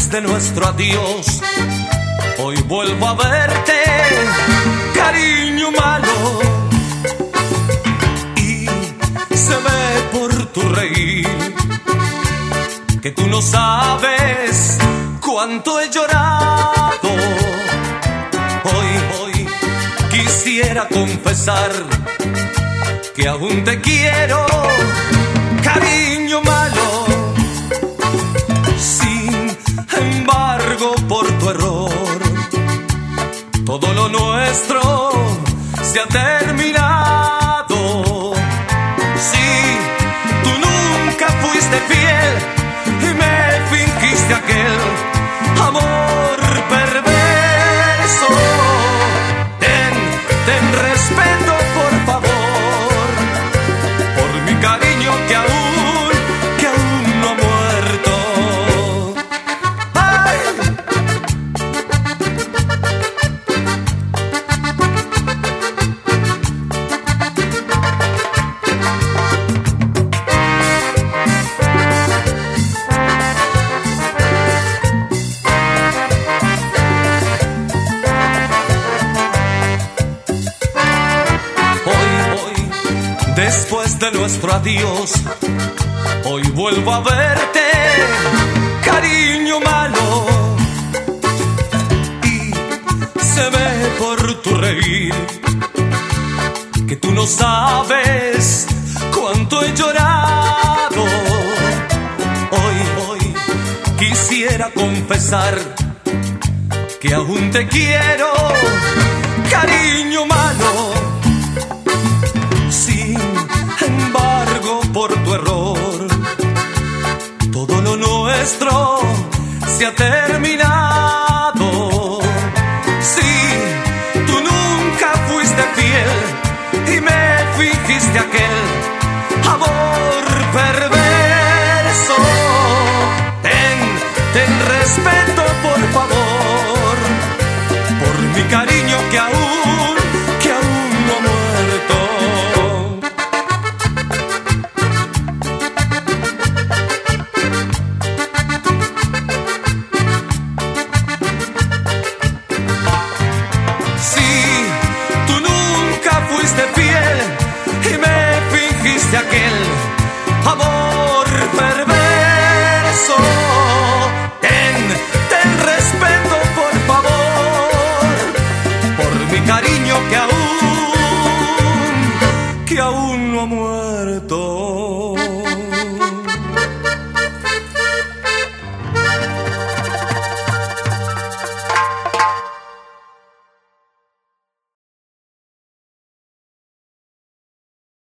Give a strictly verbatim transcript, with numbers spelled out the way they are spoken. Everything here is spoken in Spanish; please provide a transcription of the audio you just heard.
Después de nuestro adiós, hoy vuelvo a verte, cariño malo, y se ve por tu reír que tú no sabes cuánto he llorado. Hoy, hoy quisiera confesar que aún te quiero, cariño malo. Sin embargo, por tu error, todo lo nuestro se ha terminado. Sí, tú nunca fuiste fiel y me fingiste aquel amor perverso. Ten, ten respeto, por favor, por mi cariño que aún, que aún no ha muerto. ¡Ay! Después de nuestro adiós, hoy vuelvo a verte, cariño malo, y se ve por tu reír que tú no sabes cuánto he llorado. Hoy, hoy quisiera confesar que aún te quiero, cariño malo. Por tu error, todo lo nuestro se ha terminado. Sí, tú nunca fuiste fiel y me fingiste aquel amor perverso. Ten, ten respeto, por favor, por mi cariño que aún, que aún no ha muerto. De aquel amor perverso. Ten, ten respeto, por favor, por mi cariño que aún, que aún no ha muerto.